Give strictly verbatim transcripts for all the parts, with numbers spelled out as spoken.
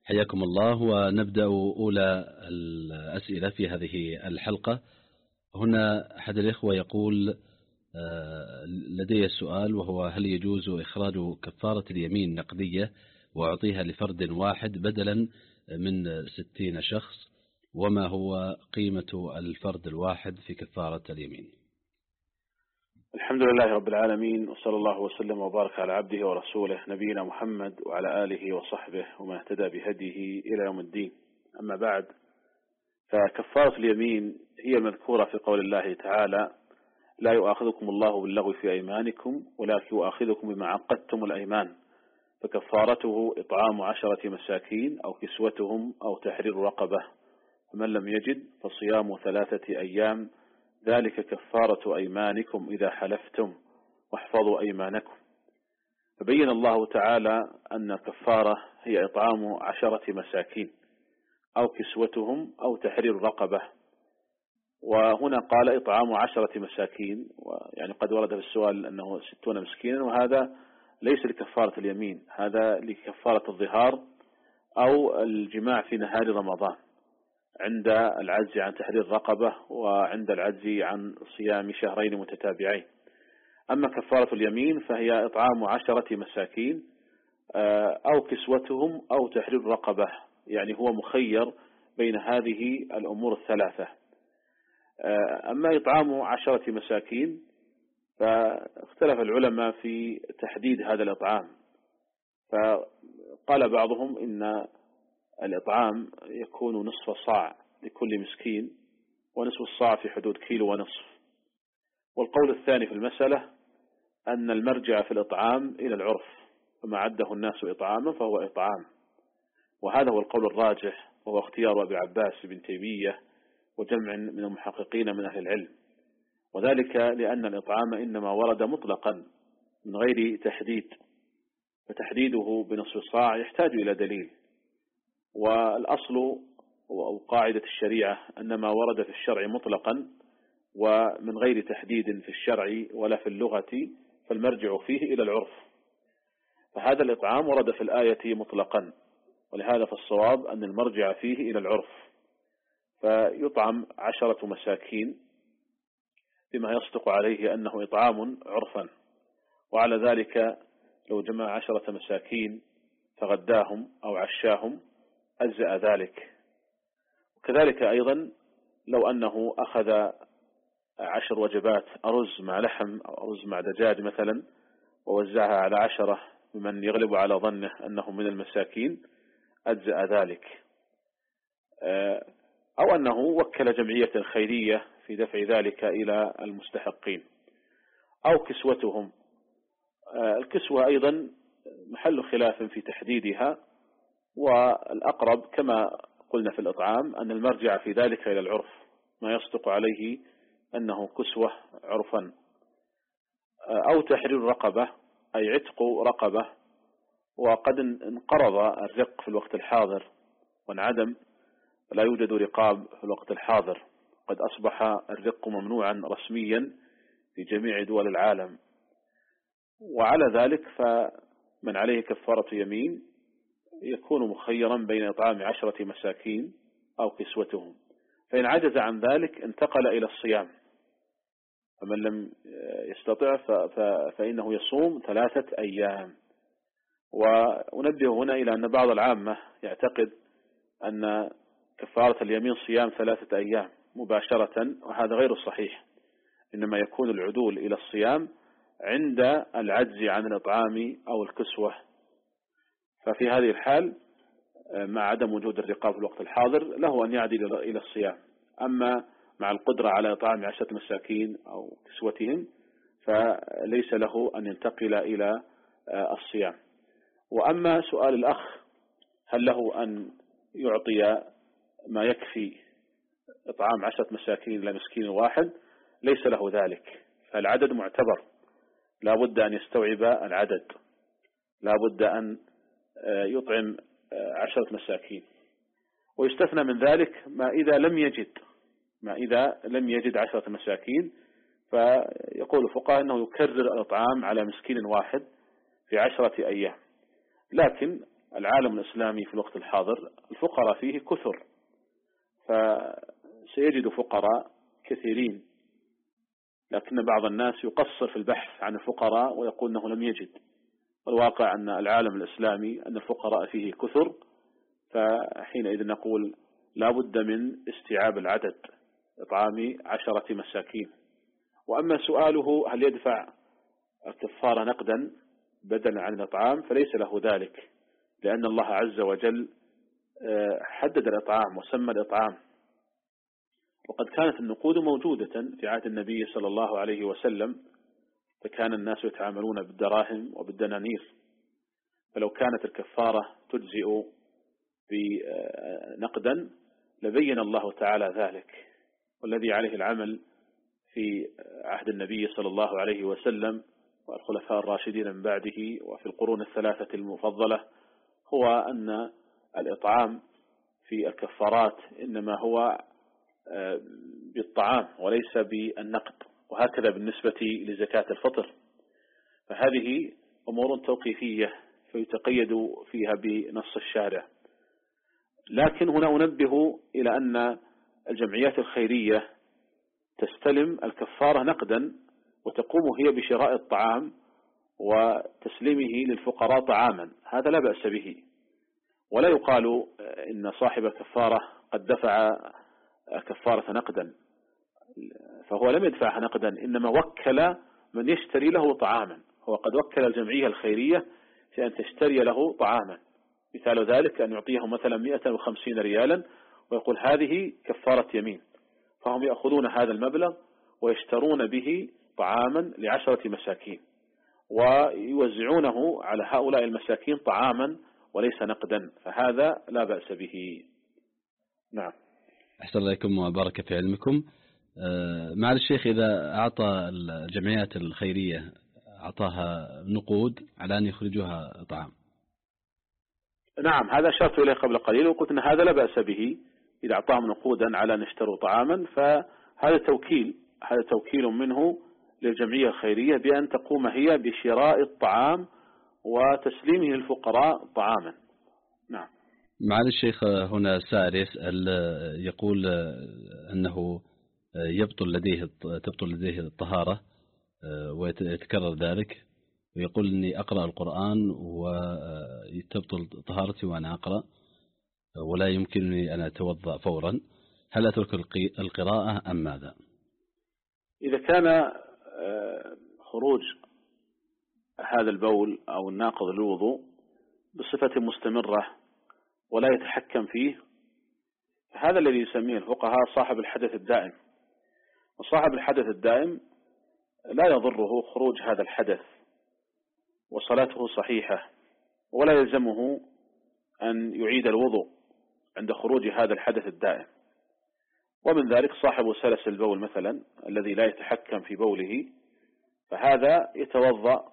حياكم الله، ونبدأ أولى الأسئلة في هذه الحلقة. هنا أحد الإخوة يقول لدي السؤال، وهو: هل يجوز إخراج كفارة اليمين نقدية وأعطيها لفرد واحد بدلا من ستين شخص؟ وما هو قيمة الفرد الواحد في كفارة اليمين؟ الحمد لله رب العالمين، وصلى الله وسلم وبارك على عبده ورسوله نبينا محمد وعلى آله وصحبه ومن اهتدى بهديه إلى يوم الدين. أما بعد، فكفارة اليمين هي المذكورة في قول الله تعالى: لا يؤاخذكم الله باللغو في أيمانكم ولكن يؤاخذكم بما عقدتم الأيمان، فكفارته إطعام عشرة مساكين أو كسوتهم أو تحرير رقبة، فمن لم يجد فصيام ثلاثة أيام، ذلك كفارة أيمانكم إذا حلفتم واحفظوا أيمانكم. فبين الله تعالى أن الكفارة هي إطعام عشرة مساكين أو كسوتهم أو تحرير رقبة، وهنا قال إطعام عشرة مساكين، يعني قد ورد في السؤال أنه ستون مسكينا، وهذا ليس لكفارة اليمين، هذا لكفارة الظهار أو الجماع في نهار رمضان عند العجز عن تحرير رقبة وعند العجز عن صيام شهرين متتابعين. أما كفارة اليمين فهي إطعام عشرة مساكين أو كسوتهم أو تحرير رقبة، يعني هو مخير بين هذه الأمور الثلاثة. أما إطعام عشرة مساكين فاختلف العلماء في تحديد هذا الإطعام، فقال بعضهم إن الإطعام يكون نصف صاع لكل مسكين، ونصف الصاع في حدود كيلو ونصف. والقول الثاني في المسألة أن المرجع في الإطعام إلى العرف، فما عده الناس إطعاما فهو إطعام، وهذا هو القول الراجح، وهو اختيار أبي عباس بن تيمية وجمع من المحققين من أهل العلم، وذلك لأن الإطعام إنما ورد مطلقا من غير تحديد، فتحديده بنصف صاع يحتاج إلى دليل. والأصل أو قاعدة الشريعة أن ما ورد في الشرع مطلقا ومن غير تحديد في الشرع ولا في اللغة فالمرجع فيه إلى العرف، فهذا الإطعام ورد في الآية مطلقا، ولهذا فالصواب أن المرجع فيه إلى العرف، فيطعم عشرة مساكين بما يصدق عليه أنه إطعام عرفا، وعلى ذلك لو جمع عشرة مساكين فغداهم أو عشاهم أجزأ ذلك. وكذلك أيضا لو أنه أخذ عشر وجبات أرز مع لحم أو أرز مع دجاج مثلا ووزعها على عشرة بمن يغلب على ظنه أنهم من المساكين أجزأ ذلك. أو أنه وكل جمعية خيرية في دفع ذلك إلى المستحقين. أو كسوتهم، الكسوة أيضا محل خلاف في تحديدها، والأقرب كما قلنا في الإطعام أن المرجع في ذلك إلى العرف، ما يصدق عليه أنه كسوة عرفا. أو تحرير رقبة، أي عتق رقبة، وقد انقرض الرق في الوقت الحاضر وانعدم، لا يوجد رقاب في الوقت الحاضر، قد أصبح الرق ممنوعا رسميا في جميع دول العالم. وعلى ذلك فمن عليه كفارة يمين يكون مخيرا بين إطعام عشرة مساكين أو كسوتهم، فإن عجز عن ذلك انتقل إلى الصيام، فمن لم يستطع فإنه يصوم ثلاثة أيام. ونبه هنا إلى أن بعض العامة يعتقد أن كفارة اليمين صيام ثلاثة أيام مباشرة، وهذا غير صحيح، إنما يكون العدول إلى الصيام عند العجز عن الإطعام أو الكسوة. ففي هذه الحال مع عدم وجود الرقاب في الوقت الحاضر له أن يعدل إلى الصيام، أما مع القدرة على إطعام عشرة مساكين أو كسوتهم فليس له أن ينتقل إلى الصيام. وأما سؤال الأخ هل له أن يعطي ما يكفي إطعام عشرة مساكين لمسكين واحد، ليس له ذلك، فالعدد معتبر، لا بد أن يستوعب العدد، لا بد أن يطعم عشرة مساكين. ويستثنى من ذلك ما إذا لم يجد ما إذا لم يجد عشرة مساكين، فيقول الفقهاء أنه يكرر الإطعام على مسكين واحد في عشرة أيام. لكن العالم الإسلامي في الوقت الحاضر الفقراء فيه كثر، فسيجد فقراء كثيرين، لكن بعض الناس يقصر في البحث عن الفقراء ويقول أنه لم يجد. والواقع أن العالم الإسلامي أن الفقراء فيه كثر، فحينئذ نقول لا بد من استيعاب العدد، إطعام عشرة مساكين. وأما سؤاله هل يدفع الكفارة نقدا بدلا عن الإطعام فليس له ذلك، لأن الله عز وجل حدد الإطعام وسمى الإطعام، وقد كانت النقود موجودة في عهد النبي صلى الله عليه وسلم، فكان الناس يتعاملون بالدراهم وبالدنانير، فلو كانت الكفارة تجزئ بنقدا لبين الله تعالى ذلك. والذي عليه العمل في عهد النبي صلى الله عليه وسلم والخلفاء الراشدين من بعده وفي القرون الثلاثة المفضلة هو أن الإطعام في الكفارات إنما هو بالطعام وليس بالنقد، وهكذا بالنسبة لزكاة الفطر، فهذه أمور توقيفية فيتقيد فيها بنص الشارع. لكن هنا أنبه إلى أن الجمعيات الخيرية تستلم الكفارة نقدا وتقوم هي بشراء الطعام وتسليمه للفقراء طعاما، هذا لا بأس به، ولا يقال إن صاحب الكفارة قد دفع كفارة نقدا، فهو لم يدفعها نقدا، إنما وكل من يشتري له طعاما، هو قد وكل الجمعية الخيرية في أن تشتري له طعاما. مثال ذلك أن يعطيه مثلا مئة وخمسين ريالا ويقول هذه كفارة يمين، فهم يأخذون هذا المبلغ ويشترون به طعاما لعشرة مساكين ويوزعونه على هؤلاء المساكين طعاما وليس نقدا، فهذا لا بأس به. نعم. أحسن الله إليكم وبارك في علمكم. مع الشيخ إذا أعطى الجمعيات الخيرية أعطاها نقود على أن يخرجوها طعام. نعم، هذا أشرت إليه قبل قليل وقلت أن هذا لا بأس به، إذا أعطاهم نقودا على أن يشتروا طعاما فهذا توكيل، هذا توكيل منه للجمعية الخيرية بأن تقوم هي بشراء الطعام وتسليمه للفقراء طعاما. نعم. معالي الشيخ هنا سائل يسأل يقول أنه يبطل لديه تبطل لديه الطهارة ويتكرر ذلك، ويقول إني أقرأ القرآن وتبطل طهارتي وأنا أقرأ ولا يمكنني أن أتوضأ فورا، هل أترك القراءة أم ماذا؟ إذا كان خروج هذا البول أو الناقض للوضوء بصفة مستمرة ولا يتحكم فيه، هذا الذي يسميه الفقهاء صاحب الحدث الدائم، وصاحب الحدث الدائم لا يضره خروج هذا الحدث وصلاته صحيحة، ولا يلزمه أن يعيد الوضوء عند خروج هذا الحدث الدائم. ومن ذلك صاحب سلس البول مثلا الذي لا يتحكم في بوله، فهذا يتوضأ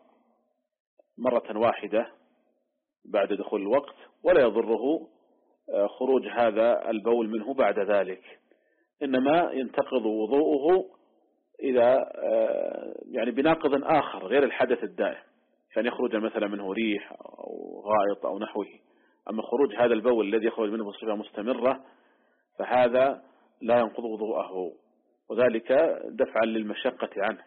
مرة واحدة بعد دخول الوقت ولا يضره خروج هذا البول منه بعد ذلك، إنما ينتقض وضوءه إذا يعني بناقض آخر غير الحدث الدائم، كان يخرج مثلا منه ريح أو غائط أو نحوه. أما خروج هذا البول الذي يخرج منه بصفة مستمرة فهذا لا ينقض وضوءه، وذلك دفعا للمشقة عنه.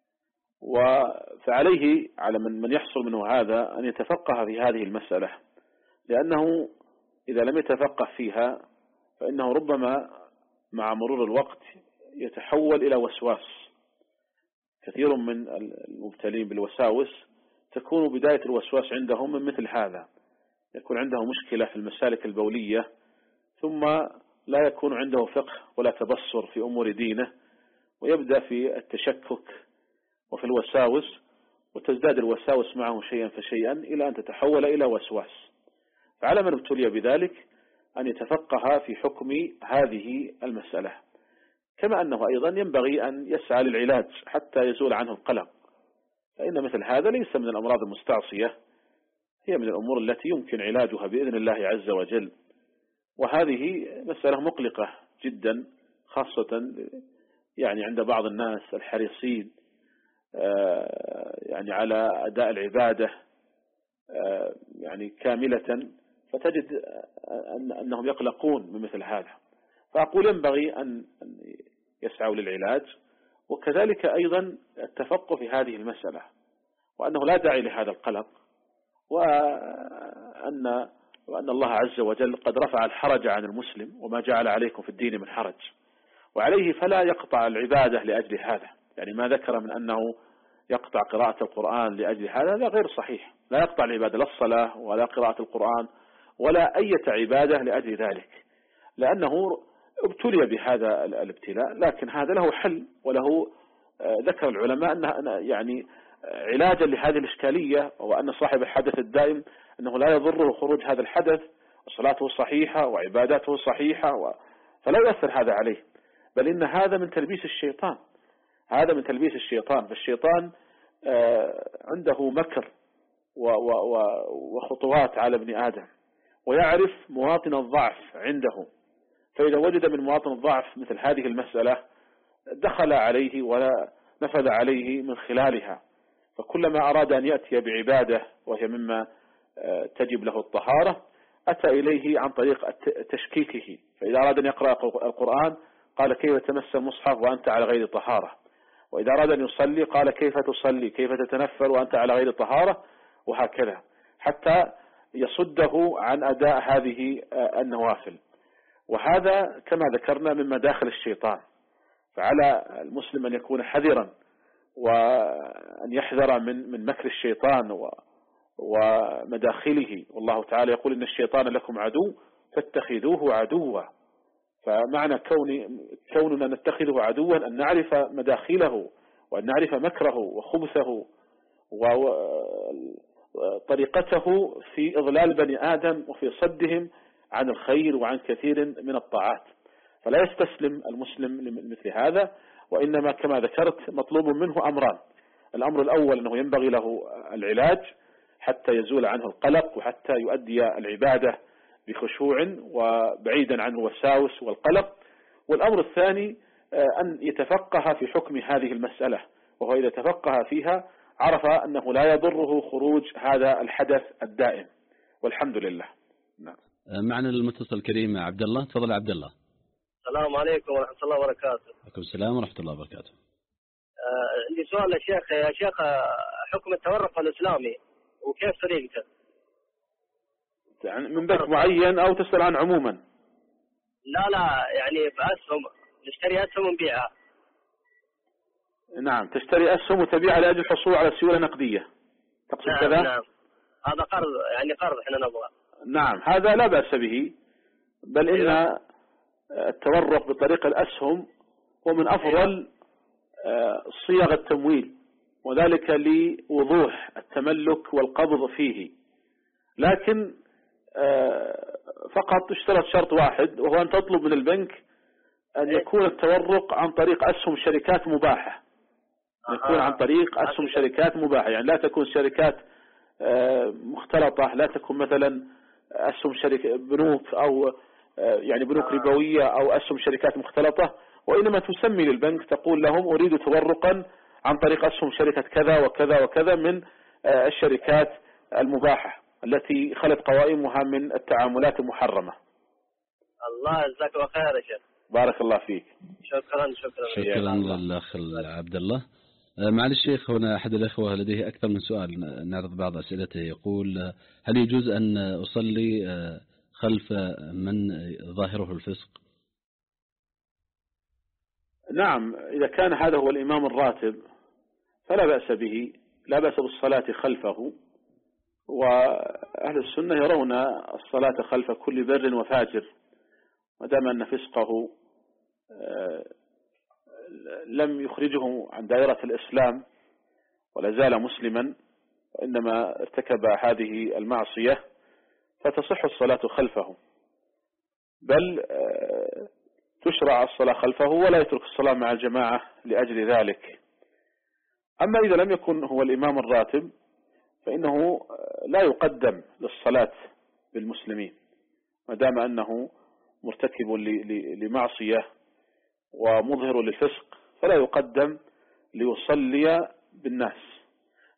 فعليه على من من يحصل منه هذا أن يتفقه في هذه المسألة، لأنه إذا لم يتفقه فيها فإنه ربما مع مرور الوقت يتحول إلى وسواس. كثير من المبتلين بالوساوس تكون بداية الوسواس عندهم من مثل هذا، يكون عنده مشكلة في المسالك البولية ثم لا يكون عنده فقه ولا تبصر في أمور دينه، ويبدأ في التشكك وفي الوساوس، وتزداد الوساوس معه شيئا فشيئا إلى أن تتحول إلى وسواس. فعلى من ابتلي بذلك أن يتفقه في حكم هذه المسألة، كما أنه أيضا ينبغي أن يسعى للعلاج حتى يزول عنه القلق، فإن مثل هذا ليس من الأمراض المستعصية، هي من الأمور التي يمكن علاجها بإذن الله عز وجل. وهذه مسألة مقلقة جدا، خاصة يعني عند بعض الناس الحريصين يعني على أداء العبادة يعني كاملة، فتجد أنهم يقلقون من مثل هذا. فأقول ينبغي أن يسعوا للعلاج، وكذلك أيضا التفقه في هذه المسألة، وأنه لا داعي لهذا القلق، وأن وأن الله عز وجل قد رفع الحرج عن المسلم، وما جعل عليكم في الدين من حرج، وعليه فلا يقطع العبادة لأجل هذا. يعني ما ذكر من أنه يقطع قراءة القرآن لأجل هذا لا غير صحيح، لا يقطع العبادة، لا الصلاة ولا قراءة القرآن ولا أي عبادة لأجل ذلك، لأنه ابتلي بهذا الابتلاء. لكن هذا له حل، وله ذكر العلماء أن يعني علاجا لهذه الإشكالية، وأن صاحب الحدث الدائم أنه لا يضره خروج هذا الحدث، وصلاته صحيحة وعباداته صحيحة، و... فلا يؤثر هذا عليه، بل إن هذا من تلبيس الشيطان، هذا من تلبيس الشيطان. فالشيطان عنده مكر و... و... وخطوات على ابن آدم، ويعرف مواطن الضعف عنده، فإذا وجد من مواطن الضعف مثل هذه المسألة دخل عليه ولا نفذ عليه من خلالها. فكلما أراد أن يأتي بعبادة وهي مما تجب له الطهارة أتى إليه عن طريق تشكيكه. فإذا أراد أن يقرأ القرآن قال كيف تمس المصحف وأنت على غير طهارة، وإذا أراد أن يصلي قال كيف تصلي، كيف تتنفل وأنت على غير طهارة، وهكذا حتى يصده عن أداء هذه النوافل. وهذا كما ذكرنا من مداخل الشيطان، فعلى المسلم أن يكون حذرا، وأن يحذر من من مكر الشيطان ومداخله. والله تعالى يقول إن الشيطان لكم عدو فاتخذوه عدوا. فمعنى كون كوننا نتخذه عدوا أن نعرف مداخله، وأن نعرف مكره وخبثه وطريقته في إضلال بني آدم وفي صدهم عن الخير وعن كثير من الطاعات. فلا يستسلم المسلم لمثل هذا، وإنما كما ذكرت مطلوب منه أمران. الأمر الأول أنه ينبغي له العلاج حتى يزول عنه القلق، وحتى يؤدي العبادة بخشوع وبعيدا عنه الوساوس والقلق. والأمر الثاني أن يتفقه في حكم هذه المسألة، وهو إذا تفقه فيها عرف أنه لا يضره خروج هذا الحدث الدائم، والحمد لله. نعم. معنا المتصل الكريم عبد الله. تفضل عبد الله. السلام عليكم ورحمة الله وبركاته. عليكم السلام ورحمة الله وبركاته. عندي آه سؤال يا شيخ. يا شيخ حكم التورق الإسلامي وكيف طريقته؟ يعني من بنك معين أو تسأل عن عموما؟ لا لا يعني بأسهم، نشتري أسهم ونبيعها. نعم، تشتري أسهم وتبيعها لأجل الحصول على سيولة نقدية، تقصد نعم كذا؟ نعم، هذا قرض، يعني قرض احنا نبغى. نعم، هذا لا بأس به، بل إن التورق بطريق الأسهم هو من أفضل صيغ التمويل، وذلك لوضوح التملك والقبض فيه. لكن فقط اشترط شرط واحد، وهو أن تطلب من البنك أن يكون التورق عن طريق أسهم شركات مباحة، يكون عن طريق أسهم شركات مباحة، يعني لا تكون شركات مختلطة، لا تكون مثلا أسهم شركة بنوك أو يعني بنوك ربوية أو أسهم شركات مختلطة، وإنما تسمي للبنك تقول لهم أريد تورقا عن طريق أسهم شركة كذا وكذا وكذا من الشركات المباحة التي خلت قوائمها من التعاملات المحرمة. الله يجزاك الله خير يا شيخ. بارك الله فيك. شكرا شكرا شكرا للأخ عبد الله. معالي الشيخ، هنا أحد الأخوة لديه أكثر من سؤال، نعرض بعض أسئلته. يقول: هل يجوز أن أصلي خلف من ظاهره الفسق؟ نعم، إذا كان هذا هو الإمام الراتب فلا بأس به، لا بأس بالصلاة خلفه. وأهل السنة يرون الصلاة خلف كل بر وفاجر، ودام أن فسقه لم يخرجه عن دائرة الإسلام ولا زال مسلما، وإنما ارتكب هذه المعصية، فتصح الصلاة خلفه، بل تشرع الصلاة خلفه ولا يترك الصلاة مع الجماعة لأجل ذلك. أما إذا لم يكن هو الإمام الراتب فإنه لا يقدم للصلاة بالمسلمين، ما دام أنه مرتكب لمعصية ومظهر للفسق، فلا يقدم ليصلي بالناس،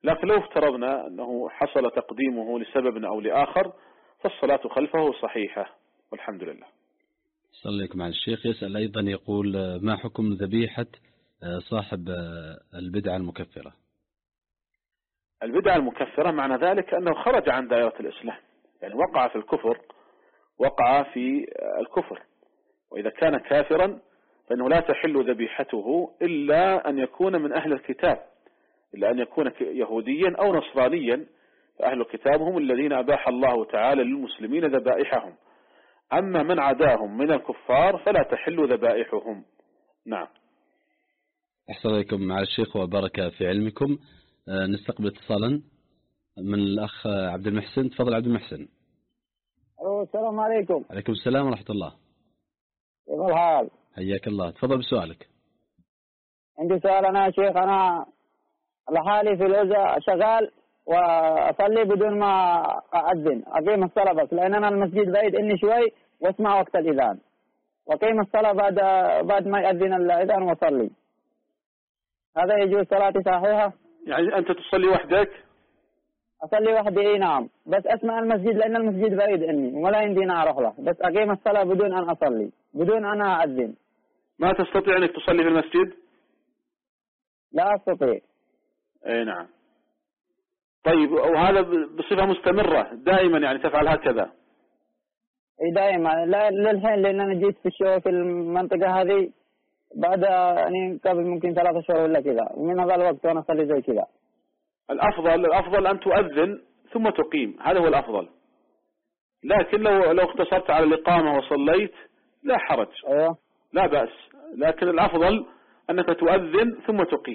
لكن لو افترضنا أنه حصل تقديمه لسبب أو لآخر فالصلاة خلفه صحيحة والحمد لله. صلى عليكم على الشيخ. يسأل أيضا يقول ما حكم ذبيحة صاحب البدعة المكفرة؟ البدعة المكفرة معنى ذلك أنه خرج عن دائرة الإسلام، يعني وقع في الكفر، وقع في الكفر. وإذا كان كافرا فإنه لا تحل ذبيحته إلا أن يكون من أهل الكتاب، إلا أن يكون يهوديا أو نصرانيا، فأهل الكتاب هم الذين أباح الله تعالى للمسلمين ذبائحهم. أما من عداهم من الكفار فلا تحل ذبائحهم. نعم. أحسن عليكم مع الشيخ وبارك في علمكم. نستقبل اتصالا من الأخ عبد المحسن. تفضل عبد المحسن. السلام عليكم. عليكم السلام ورحمة الله. كيف الحال؟ حياك الله. تفضل بسؤالك. عندي سؤال أنا يا شيخ. أنا لحالي في العزة شغال وأصلي بدون ما أأذن، أقيم الصلاة بس، لأن أنا المسجد بعيد إني شوي واسمع وقت الإذان، وأقيم الصلاة بعد بعد ما يأذن الإذان وأصلي. هذا يجوز؟ صلاتي صحيحة؟ يعني أنت تصلي وحدك؟ أصلي وحدي. إيه نعم، بس أسمع المسجد لأن المسجد بعيد إني ولا يمديني أروح له، بس أقيم الصلاة بدون أن أصلي، بدون أن أأذن. ما تستطيع أنك تصلي في المسجد؟ لا أستطيع. أي نعم. طيب، وهذا بصفة مستمرة دائما يعني تفعل هكذا؟ اي دائما. لا للحين، لان انا جيت في الشغل في المنطقة هذه بعد يعني قبل ممكن ثلاثة شهور ولا كذا، ومن هذا الوقت وانا اصلي زي كذا. الافضل الافضل ان تؤذن ثم تقيم، هذا هو الافضل. لكن لو لو اقتصرت على الاقامة وصليت لا حرج. ايوه لا بأس، لكن الافضل انك تؤذن ثم تقيم.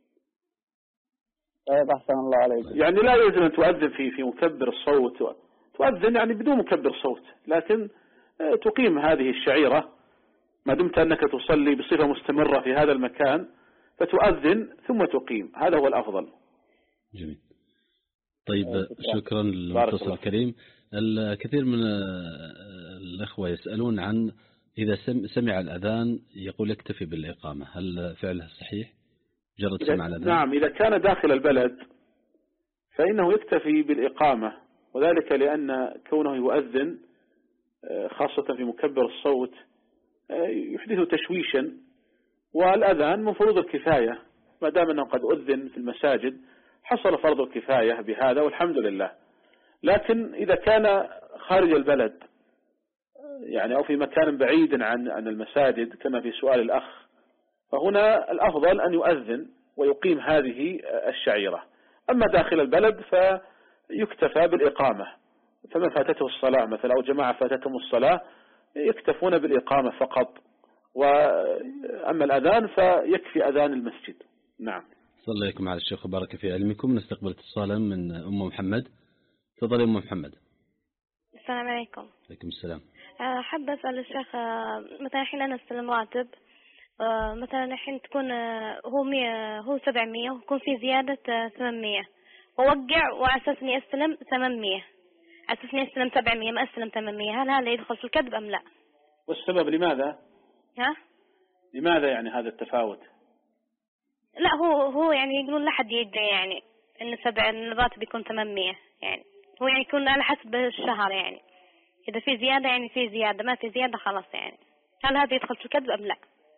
طيب أحسن الله عليك. يعني لا يلزم أن تؤذن في في مكبر الصوت، تؤذن يعني بدون مكبر صوت، لكن تقيم هذه الشعيرة ما دمت أنك تصلي بصفة مستمرة في هذا المكان، فتؤذن ثم تقيم، هذا هو الأفضل. جميل. طيب شكرا للمتصل الكريم. الكثير من الأخوة يسألون عن إذا سمع الأذان يقول يكتفي بالإقامة، هل فعله صحيح؟ جرد سمع الأذان؟ نعم، إذا كان داخل البلد فإنه يكتفي بالإقامة، وذلك لأن كونه يؤذن خاصة في مكبر الصوت يحدث تشويشا، والأذان من فروض الكفاية، ما دام أنه قد أذن في المساجد حصل فرض الكفاية بهذا والحمد لله. لكن إذا كان خارج البلد يعني أو في مكان بعيد عن عن المساجد كما في سؤال الأخ، فهنا الأفضل أن يؤذن ويقيم هذه الشعيرة. أما داخل البلد فيكتفى بالإقامة، فمن فاتته الصلاة مثلا أو جماعة فاتتهم الصلاة يكتفون بالإقامة فقط، وأما الأذان فيكفي أذان المسجد. نعم. صلى الله عليكم على الشيخ وبارك في علمكم. نستقبل اتصالا من أم محمد. تفضل أم محمد. السلام عليكم. عليكم السلام. حابة أسأل الشيخ، مثلا الحين أنا أستلم راتب، مثلا الحين تكون هو مية هو سبعمية ويكون في زيادة ثمانمية، ووقع وعلى أساس إني أستلم ثمانمية، على أساس إني أستلم سبعمية ما أستلم ثمانمية، هل هذا يدخل في الكذب أم لا؟ والسبب لماذا؟ ها؟ لماذا يعني هذا التفاوت؟ لا هو هو يعني يقولون لا حد يدعي يعني إن سبع الراتب يكون ثمانمية، يعني هو يعني يكون على حسب الشهر، يعني إذا في زيادة يعني في زيادة، ما في زيادة خلاص يعني. هل هذا يدخل في الكذب أم لا؟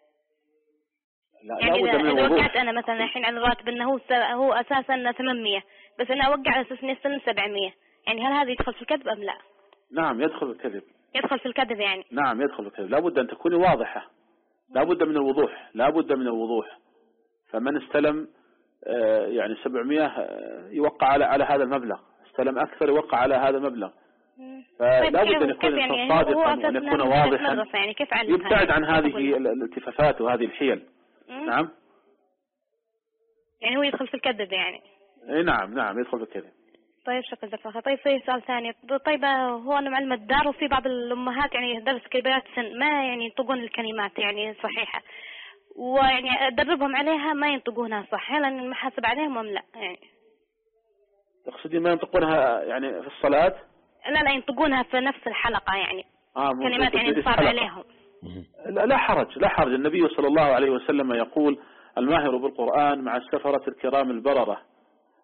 لا يعني لا إذا, إذا وقعت أنا مثلا الحين على الراتب إنه هو هو أساسا ثمانمية، بس أنا أوقع على أساس إني أستلم سبعمية، يعني هل هذا يدخل في الكذب أم لا؟ نعم يدخل في الكذب. يدخل في الكذب يعني. نعم يدخل في الكذب، لابد أن تكوني واضحة، لابد من الوضوح، لابد من الوضوح. فمن استلم يعني سبعمية يوقع على على هذا المبلغ، استلم أكثر يوقع على هذا المبلغ. فلا بد أن يكون يعني صادقا وأن يكون واضحا، يعني كيف عن يبتعد عن هذه الالتفافات وهذه الحيل. مم. نعم. يعني هو يدخل في الكذب يعني. اي نعم نعم يدخل في الكذب. طيب شكرا جزاك. طيب في سؤال ثاني، طيب هو أنا معلمة دار وفي بعض الأمهات يعني درس كبيرات سن ما يعني ينطقون الكلمات يعني صحيحة، ويعني أدربهم عليها ما ينطقونها صح، هل أنا محاسب عليهم أم لا يعني؟ تقصدين ما ينطقونها يعني في الصلاة؟ لا لا ينطقونها في نفس الحلقة يعني. آه كلمات يعني تصعب عليهم. لا, لا حرج لا حرج. النبي صلى الله عليه وسلم يقول الماهر بالقرآن مع السفرة الكرام البررة،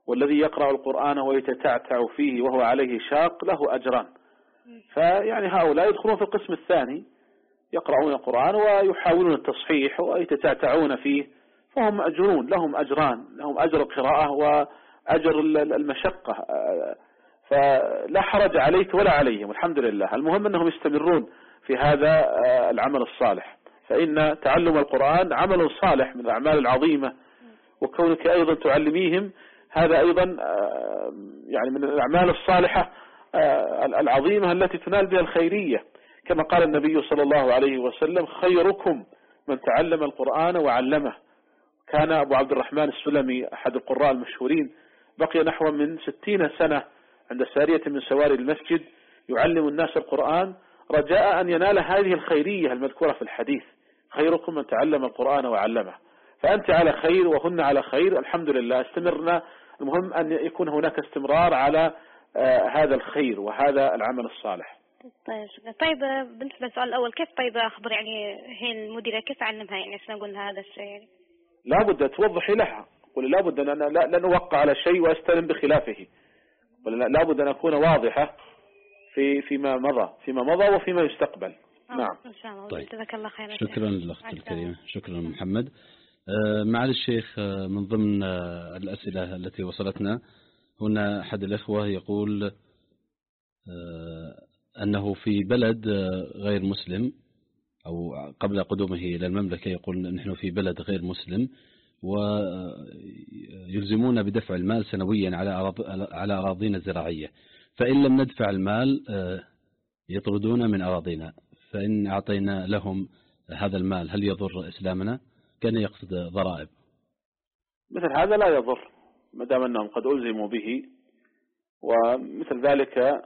والذي يقرأ القرآن ويتتعتع فيه وهو عليه شاق له أجران. فيعني هؤلاء يدخلون في القسم الثاني، يقرؤون القرآن ويحاولون التصحيح ويتتعتعون فيه، فهم مأجرون، لهم أجران، لهم أجر القراءة وأجر المشقة، فلا حرج عليك ولا عليهم، الحمد لله. المهم أنهم يستمرون في هذا العمل الصالح، فإن تعلم القرآن عمل صالح من الأعمال العظيمة، وكونك أيضا تعلميهم هذا أيضا يعني من الأعمال الصالحة العظيمة التي تنال بها الخيرية، كما قال النبي صلى الله عليه وسلم: خيركم من تعلم القرآن وعلمه. كان أبو عبد الرحمن السلمي أحد القراء المشهورين بقي نحو من ستين سنة عند سارية من سواري المسجد يعلم الناس القرآن رجاء أن ينال هذه الخيرية المذكورة في الحديث: خيركم من تعلم القرآن وعلمه. فأنت على خير وهن على خير، الحمد لله، استمرنا. المهم أن يكون هناك استمرار على آه هذا الخير وهذا العمل الصالح. طيب طيب بالنسبة للسؤال الأول، كيف طيب أخبر يعني هي المديرة كيف أعلمها يعني عشان أقول لها هذا الشيء؟ يعني لابد توضحي لها، قولي لابد أن أنا لا لن أوقع على شيء وأستلم بخلافه، لابد أن أكون واضحة في فيما مضى فيما مضى وفيما يستقبل. نعم إن شاء الله. طيب. جزاك الله خير. شكرا للأخت الكريمة، شكرا محمد. آه معالي الشيخ، آه من ضمن آه الأسئلة التي وصلتنا هنا أحد الأخوة يقول آه أنه في بلد آه غير مسلم، أو قبل قدومه إلى المملكة يقول نحن في بلد غير مسلم ويلزمون بدفع المال سنويا على على أراضينا الزراعية، فإن لم ندفع المال يطردون من أراضينا، فإن أعطينا لهم هذا المال هل يضر إسلامنا؟ كان يقصد ضرائب. مثل هذا لا يضر ما دام أنهم قد ألزموا به، ومثل ذلك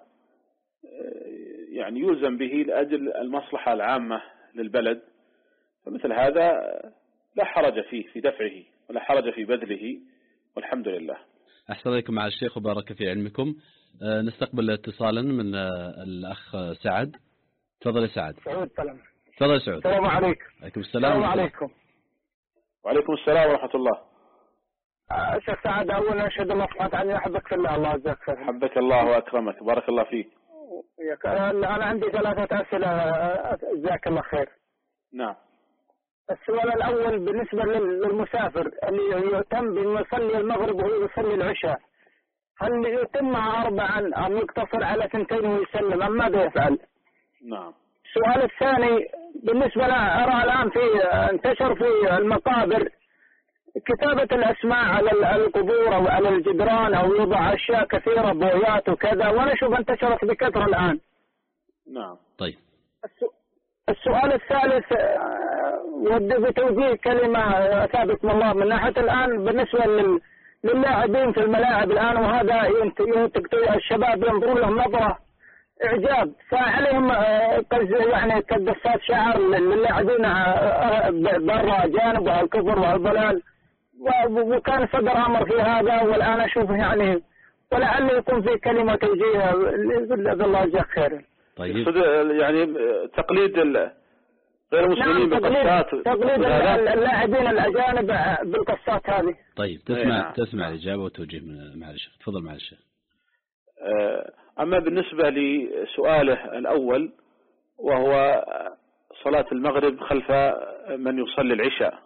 يعني يلزم به لأجل المصلحة العامة للبلد، فمثل هذا لا حرج فيه في دفعه ولا حرج في بذله، والحمد لله. أحسن عليكم مع الشيخ وبارك في علمكم. أه نستقبل اتصالا من أه الأخ سعد. تفضل يا سعد. سعود سلام. تفضل يا سعود. السلام عليكم. عليكم السلام. السلام عليكم. وعليكم السلام ورحمة الله. أه شيخ سعد، أولا أشهد الله سبحانه وتعالى أحبك في الله، الله يجزاك خير. حبك الله وأكرمك، بارك الله فيك. أنا عندي ثلاثة أسئلة جزاك الله خير. نعم. السؤال الأول بالنسبة للمسافر اللي يتم بأنه يصلي المغرب وهو يصلي العشاء، هل يتمها أربعا أم يقتصر على ثنتين ويسلم أم ماذا يفعل؟ نعم. السؤال الثاني بالنسبة لنا، أرى الآن في انتشر في المقابر كتابة الأسماء على القبور أو على الجدران أو يوضع أشياء كثيرة بويات وكذا، وأنا أشوف انتشرت بكثرة الآن. نعم. طيب. السؤال الثالث ودي بتوجيه كلمة ثابت من الله من ناحية الآن بالنسبة لل... للاعبين في الملاعب الآن، وهذا ينتج الشباب ينظرون لهم نظرة إعجاب، فعليهم يعني كدسات شعر للاعبين برا جانب والكفر والضلال، وكان صدر أمر في هذا والآن أشوفه يعني، ولعل يكون في كلمة توجيه الله يجزاك خير. طيب. يعني تقليد غير المسلمين نعم بالقصات، تقليد اللاعبين الأجانب بالقصات هذه. طيب تسمع نعم. تسمع الإجابة وتوجيه من مع الشيخ. تفضل مع الشيخ. أما بالنسبة لسؤاله الأول وهو صلاة المغرب خلف من يصلي العشاء،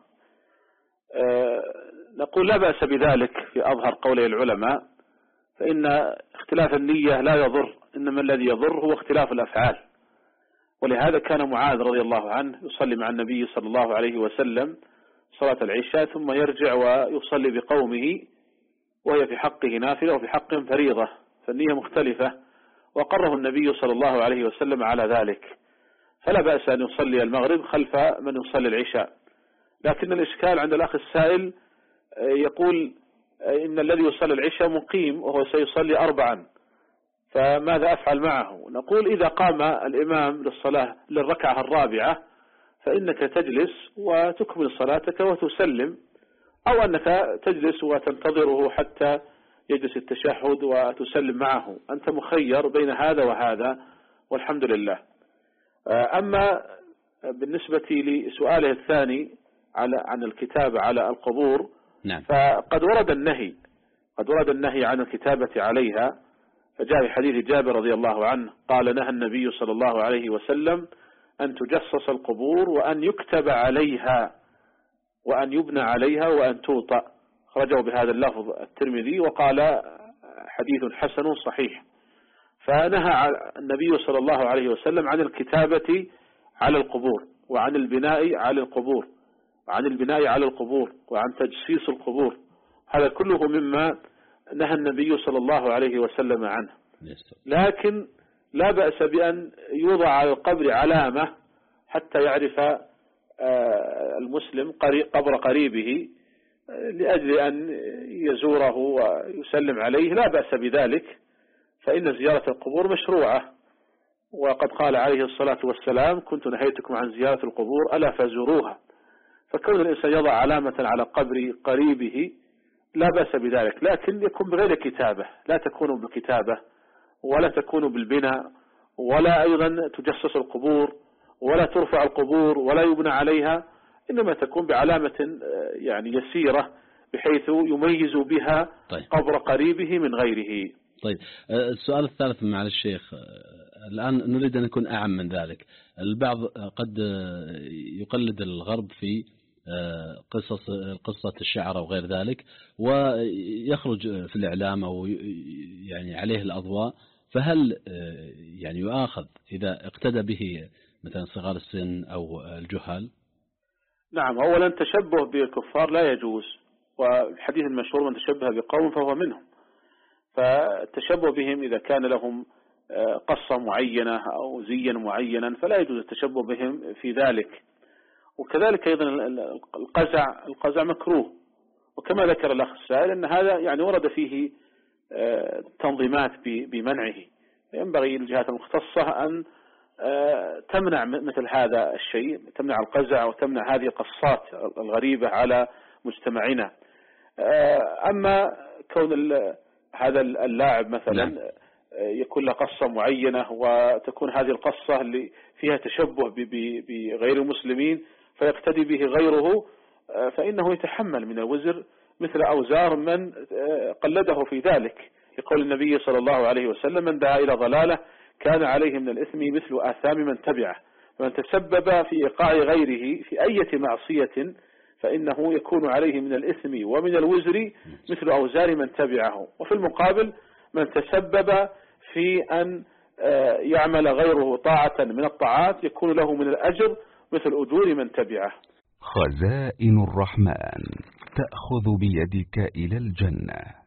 نقول لا بأس بذلك في أظهر قولي العلماء، فإن اختلاف النية لا يضر، إنما الذي يضر هو اختلاف الأفعال. ولهذا كان معاذ رضي الله عنه يصلي مع النبي صلى الله عليه وسلم صلاة العشاء ثم يرجع ويصلي بقومه، وهي في حقه نافلة وفي حقهم فريضة، فالنية مختلفة، وقره النبي صلى الله عليه وسلم على ذلك، فلا بأس أن يصلي المغرب خلف من يصلي العشاء. لكن الإشكال عند الأخ السائل يقول إن الذي يصلي العشاء مقيم وهو سيصلي أربعا، فماذا أفعل معه؟ نقول إذا قام الإمام للصلاة للركعة الرابعة فإنك تجلس وتكمل صلاتك وتسلم، أو أنك تجلس وتنتظره حتى يجلس التشهد وتسلم معه، أنت مخير بين هذا وهذا، والحمد لله. أما بالنسبة لسؤاله الثاني على عن الكتابة على القبور، نعم. فقد ورد النهي قد ورد النهي عن الكتابة عليها، فجاء في حديث جابر رضي الله عنه قال نهى النبي صلى الله عليه وسلم أن تجصص القبور وأن يكتب عليها وأن يبنى عليها وأن توطأ. خرجوا بهذا اللفظ الترمذي وقال حديث حسن صحيح. فنهى النبي صلى الله عليه وسلم عن الكتابة على القبور وعن البناء على القبور وعن البناء على القبور وعن تجسيس القبور. هذا كله مما نهى النبي صلى الله عليه وسلم عنه. لكن لا بأس بأن يوضع على القبر علامة حتى يعرف المسلم قبر قريبه لأجل أن يزوره ويسلم عليه، لا بأس بذلك، فإن زيارة القبور مشروعة، وقد قال عليه الصلاة والسلام كنت نهيتكم عن زيارة القبور ألا فزوروها. فكون الإنسان يضع علامة على قبر قريبه لا بأس بذلك، لكن يكون بغير كتابة، لا تكون بالكتابة ولا تكون بالبناء ولا أيضا تجسس القبور ولا ترفع القبور ولا يبنى عليها، إنما تكون بعلامة يعني يسيرة بحيث يميز بها طيب. قبر قريبه من غيره. طيب السؤال الثالث مع الشيخ، الآن نريد أن نكون أعم من ذلك. البعض قد يقلد الغرب في قصص قصة الشعر أو غير ذلك، ويخرج في الإعلام أو يعني عليه الأضواء، فهل يعني يؤاخذ إذا اقتدى به مثلا صغار السن أو الجهال؟ نعم، أولا تشبه بالكفار لا يجوز، والحديث المشهور من تشبه بقوم فهو منهم، فالتشبه بهم إذا كان لهم قصة معينة أو زيا معينا فلا يجوز التشبه بهم في ذلك. وكذلك أيضا القزع القزع مكروه، وكما ذكر الأخ السائل أن هذا يعني ورد فيه تنظيمات بمنعه، ينبغي للجهات المختصة أن تمنع مثل هذا الشيء، تمنع القزع وتمنع هذه القصات الغريبة على مجتمعنا. أما كون هذا اللاعب مثلا يكون له قصة معينة وتكون هذه القصة اللي فيها تشبه بغير المسلمين فيقتدي به غيره، فإنه يتحمل من الوزر مثل أوزار من قلده في ذلك، يقول النبي صلى الله عليه وسلم من دعا إلى ضلالة كان عليه من الإثم مثل آثام من تبعه، فمن تسبب في إيقاع غيره في أي معصية فإنه يكون عليه من الإثم ومن الوزر مثل أوزار من تبعه. وفي المقابل من تسبب في أن يعمل غيره طاعة من الطاعات يكون له من الأجر مثل أجور من تبعه. خزائن الرحمن تأخذ بيدك إلى الجنة.